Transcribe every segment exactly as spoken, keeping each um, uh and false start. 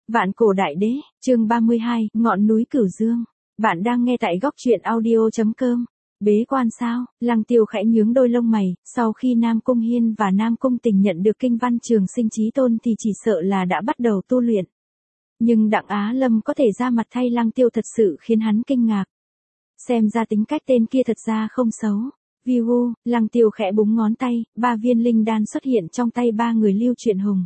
Vạn cổ đại đế, chương ba mươi hai, ngọn núi Cửu Dương. Bạn đang nghe tại góc truyện audio chấm com. Bế quan sao? Lăng Tiêu khẽ nhướng đôi lông mày, sau khi Nam Cung Hiên và Nam Cung Tình nhận được kinh văn Trường Sinh Chí Tôn thì chỉ sợ là đã bắt đầu tu luyện. Nhưng Đặng Á Lâm có thể ra mặt thay Lăng Tiêu thật sự khiến hắn kinh ngạc. Xem ra tính cách tên kia thật ra không xấu. Vi vu, Lăng Tiêu khẽ búng ngón tay, ba viên linh đan xuất hiện trong tay ba người Lưu Truyện Hùng.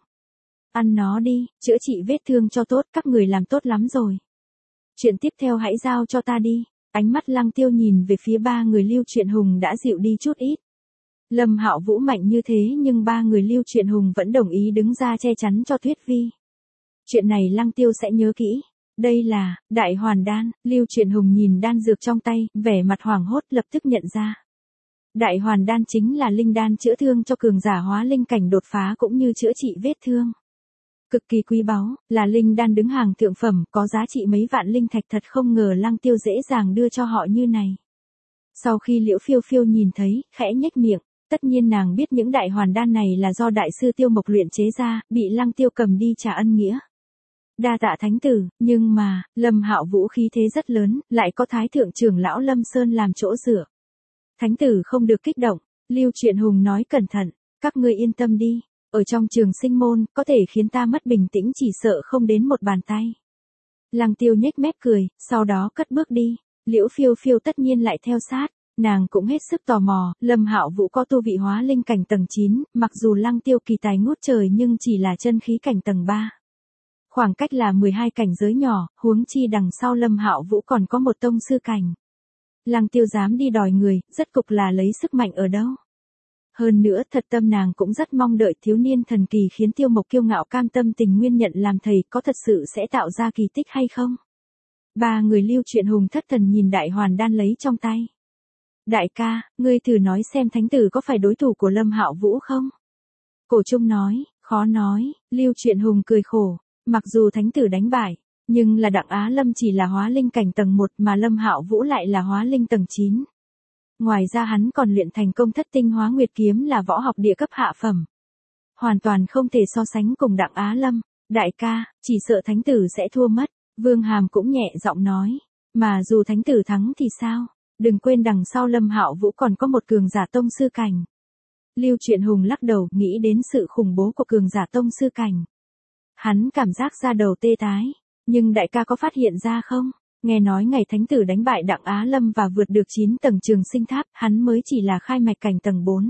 Ăn nó đi, chữa trị vết thương cho tốt, các người làm tốt lắm rồi. Chuyện tiếp theo hãy giao cho ta đi. Ánh mắt Lăng Tiêu nhìn về phía ba người Lưu Truyện Hùng đã dịu đi chút ít. Lâm Hạo Vũ mạnh như thế nhưng ba người Lưu Truyện Hùng vẫn đồng ý đứng ra che chắn cho Tuyết Vi. Chuyện này Lăng Tiêu sẽ nhớ kỹ. Đây là Đại Hoàn Đan. Lưu Truyện Hùng nhìn đan dược trong tay, vẻ mặt hoảng hốt lập tức nhận ra. Đại Hoàn Đan chính là linh đan chữa thương cho cường giả hóa linh cảnh đột phá cũng như chữa trị vết thương. Cực kỳ quý báu, là linh đan đứng hàng thượng phẩm, có giá trị mấy vạn linh thạch, thật không ngờ Lăng Tiêu dễ dàng đưa cho họ như này. Sau khi Liễu Phiêu Phiêu nhìn thấy, khẽ nhếch miệng, tất nhiên nàng biết những đại hoàn đan này là do đại sư Tiêu Mộc luyện chế ra, bị Lăng Tiêu cầm đi trả ân nghĩa. Đa tạ thánh tử, nhưng mà, Lâm Hạo Vũ khí thế rất lớn, lại có thái thượng trưởng lão Lâm Sơn làm chỗ dựa. Thánh tử không được kích động, Lưu Truyện Hùng nói cẩn thận, các ngươi yên tâm đi. Ở trong Trường Sinh môn, có thể khiến ta mất bình tĩnh chỉ sợ không đến một bàn tay. Lăng Tiêu nhếch mép cười, sau đó cất bước đi. Liễu Phiêu Phiêu tất nhiên lại theo sát, nàng cũng hết sức tò mò. Lâm Hạo Vũ có tu vị hóa linh cảnh tầng chín, mặc dù Lăng Tiêu kỳ tài ngút trời nhưng chỉ là chân khí cảnh tầng ba. Khoảng cách là mười hai cảnh giới nhỏ, huống chi đằng sau Lâm Hạo Vũ còn có một tông sư cảnh. Lăng Tiêu dám đi đòi người, rất cục là lấy sức mạnh ở đâu. Hơn nữa thật tâm nàng cũng rất mong đợi thiếu niên thần kỳ khiến Tiêu Mộc kiêu ngạo cam tâm tình nguyên nhận làm thầy có thật sự sẽ tạo ra kỳ tích hay không. Ba người Lưu Truyện Hùng thất thần nhìn Đại Hoàn Đan lấy trong tay. Đại ca, ngươi thử nói xem thánh tử có phải đối thủ của Lâm Hạo Vũ không? Cổ Trung nói, khó nói. Lưu Truyện Hùng cười khổ, mặc dù thánh tử đánh bại, nhưng là Đặng Á Lâm chỉ là hóa linh cảnh tầng một mà Lâm Hạo Vũ lại là hóa linh tầng chín. Ngoài ra hắn còn luyện thành công Thất Tinh Hóa Nguyệt Kiếm là võ học địa cấp hạ phẩm. Hoàn toàn không thể so sánh cùng Đặng Á Lâm. Đại ca, chỉ sợ thánh tử sẽ thua mất. Vương Hàm cũng nhẹ giọng nói. Mà dù thánh tử thắng thì sao? Đừng quên đằng sau Lâm Hạo Vũ còn có một cường giả tông sư cảnh. Lưu Truyện Hùng lắc đầu nghĩ đến sự khủng bố của cường giả tông sư cảnh. Hắn cảm giác da đầu tê tái. Nhưng đại ca có phát hiện ra không? Nghe nói ngày thánh tử đánh bại Đặng Á Lâm và vượt được chín tầng Trường Sinh Tháp, hắn mới chỉ là khai mạch cảnh tầng bốn.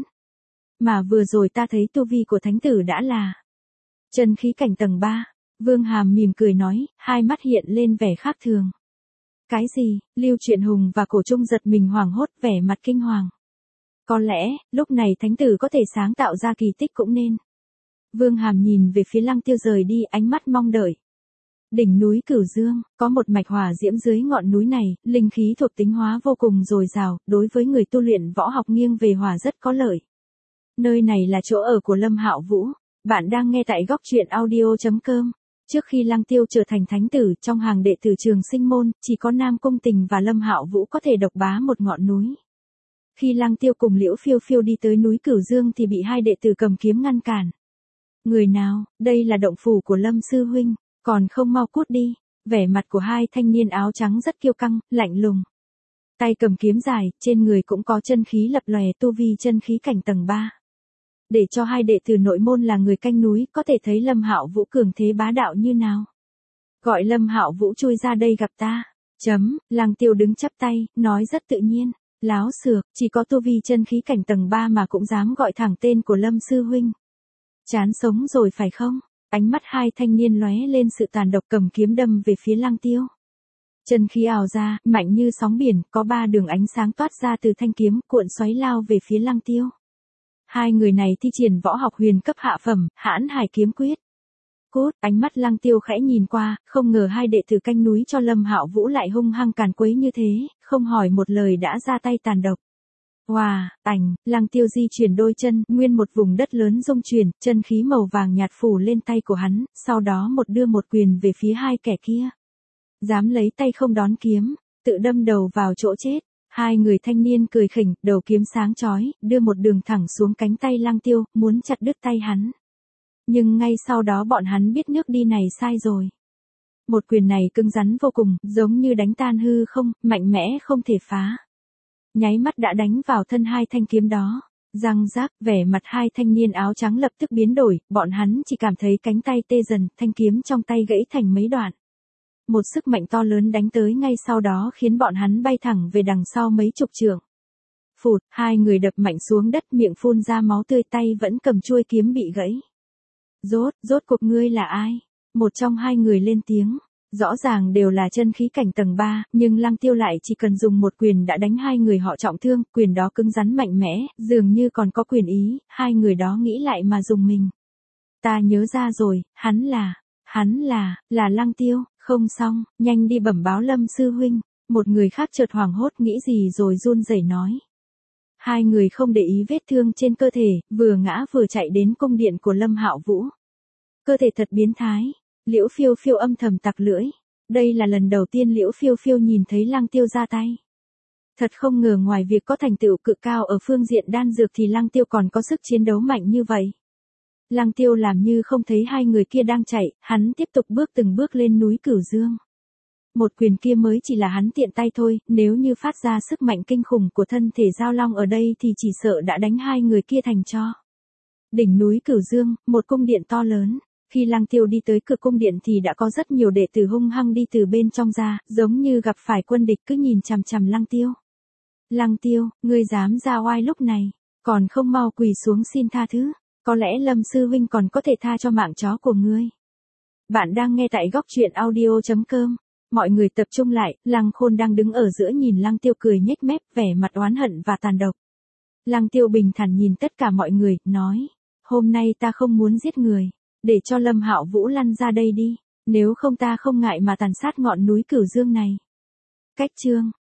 Mà vừa rồi ta thấy tu vi của thánh tử đã là chân khí cảnh tầng ba. Vương Hàm mỉm cười nói, hai mắt hiện lên vẻ khác thường. Cái gì? Lưu Truyện Hùng và Cổ Trung giật mình hoảng hốt, vẻ mặt kinh hoàng. Có lẽ, lúc này thánh tử có thể sáng tạo ra kỳ tích cũng nên. Vương Hàm nhìn về phía Lăng Tiêu rời đi, ánh mắt mong đợi. Đỉnh núi Cửu Dương, có một mạch hỏa diễm dưới ngọn núi này, linh khí thuộc tính hóa vô cùng dồi dào, đối với người tu luyện võ học nghiêng về hỏa rất có lợi. Nơi này là chỗ ở của Lâm Hạo Vũ. Bạn đang nghe tại góc truyện audio chấm com. Trước khi Lăng Tiêu trở thành thánh tử, trong hàng đệ tử Trường Sinh môn, chỉ có Nam Cung Tình và Lâm Hạo Vũ có thể độc bá một ngọn núi. Khi Lăng Tiêu cùng Liễu Phiêu Phiêu đi tới núi Cửu Dương thì bị hai đệ tử cầm kiếm ngăn cản. Người nào? Đây là động phủ của Lâm sư huynh. Còn không mau cút đi. Vẻ mặt của hai thanh niên áo trắng rất kiêu căng, lạnh lùng. Tay cầm kiếm dài, trên người cũng có chân khí lập lòe, tu vi chân khí cảnh tầng ba. Để cho hai đệ tử nội môn là người canh núi, có thể thấy Lâm Hạo Vũ cường thế bá đạo như nào. Gọi Lâm Hạo Vũ chui ra đây gặp ta. Chấm, Lăng Tiêu đứng chắp tay, nói rất tự nhiên. Láo xược, chỉ có tu vi chân khí cảnh tầng ba mà cũng dám gọi thẳng tên của Lâm sư huynh. Chán sống rồi phải không? Ánh mắt hai thanh niên lóe lên sự tàn độc, cầm kiếm đâm về phía Lăng Tiêu. Chân khí ào ra, mạnh như sóng biển, có ba đường ánh sáng toát ra từ thanh kiếm, cuộn xoáy lao về phía Lăng Tiêu. Hai người này thi triển võ học huyền cấp hạ phẩm, Hãn Hải Kiếm Quyết. Cốt, ánh mắt Lăng Tiêu khẽ nhìn qua, không ngờ hai đệ tử canh núi cho Lâm Hạo Vũ lại hung hăng càn quấy như thế, không hỏi một lời đã ra tay tàn độc. Wow, ảnh, Lăng Tiêu di chuyển đôi chân, nguyên một vùng đất lớn rung chuyển, chân khí màu vàng nhạt phủ lên tay của hắn, sau đó một đưa một quyền về phía hai kẻ kia. Dám lấy tay không đón kiếm, tự đâm đầu vào chỗ chết. Hai người thanh niên cười khỉnh, đầu kiếm sáng chói, đưa một đường thẳng xuống cánh tay Lăng Tiêu, muốn chặt đứt tay hắn. Nhưng ngay sau đó bọn hắn biết nước đi này sai rồi. Một quyền này cứng rắn vô cùng, giống như đánh tan hư không, mạnh mẽ không thể phá. Nháy mắt đã đánh vào thân hai thanh kiếm đó. Răng rác, vẻ mặt hai thanh niên áo trắng lập tức biến đổi, bọn hắn chỉ cảm thấy cánh tay tê dần, thanh kiếm trong tay gãy thành mấy đoạn. Một sức mạnh to lớn đánh tới ngay sau đó khiến bọn hắn bay thẳng về đằng sau mấy chục trượng. Phụt, hai người đập mạnh xuống đất, miệng phun ra máu tươi, tay vẫn cầm chuôi kiếm bị gãy. Rốt, rốt cuộc ngươi là ai? Một trong hai người lên tiếng. Rõ ràng đều là chân khí cảnh tầng ba, nhưng Lăng Tiêu lại chỉ cần dùng một quyền đã đánh hai người họ trọng thương, quyền đó cứng rắn mạnh mẽ, dường như còn có quyền ý, hai người đó nghĩ lại mà dùng mình. Ta nhớ ra rồi, hắn là, hắn là, là Lăng Tiêu, không xong, nhanh đi bẩm báo Lâm sư huynh. Một người khác chợt hoảng hốt nghĩ gì rồi run rẩy nói. Hai người không để ý vết thương trên cơ thể, vừa ngã vừa chạy đến cung điện của Lâm Hạo Vũ. Cơ thể thật biến thái. Liễu Phiêu Phiêu âm thầm tặc lưỡi. Đây là lần đầu tiên Liễu Phiêu Phiêu nhìn thấy Lăng Tiêu ra tay. Thật không ngờ ngoài việc có thành tựu cực cao ở phương diện đan dược thì Lăng Tiêu còn có sức chiến đấu mạnh như vậy. Lăng Tiêu làm như không thấy hai người kia đang chạy, hắn tiếp tục bước từng bước lên núi Cửu Dương. Một quyền kia mới chỉ là hắn tiện tay thôi, nếu như phát ra sức mạnh kinh khủng của thân thể giao long ở đây thì chỉ sợ đã đánh hai người kia thành tro. Đỉnh núi Cửu Dương, một cung điện to lớn. Khi Lăng Tiêu đi tới cửa cung điện thì đã có rất nhiều đệ tử hung hăng đi từ bên trong ra, giống như gặp phải quân địch cứ nhìn chằm chằm Lăng Tiêu. Lăng Tiêu, ngươi dám ra oai lúc này, còn không mau quỳ xuống xin tha thứ, có lẽ Lâm sư huynh còn có thể tha cho mạng chó của ngươi. Bạn đang nghe tại góc truyện audio chấm com. Mọi người tập trung lại, Lăng Khôn đang đứng ở giữa nhìn Lăng Tiêu cười nhếch mép, vẻ mặt oán hận và tàn độc. Lăng Tiêu bình thản nhìn tất cả mọi người, nói, hôm nay ta không muốn giết người. Để cho Lâm Hạo Vũ lăn ra đây đi, nếu không ta không ngại mà tàn sát ngọn núi Cửu Dương này. Cách chương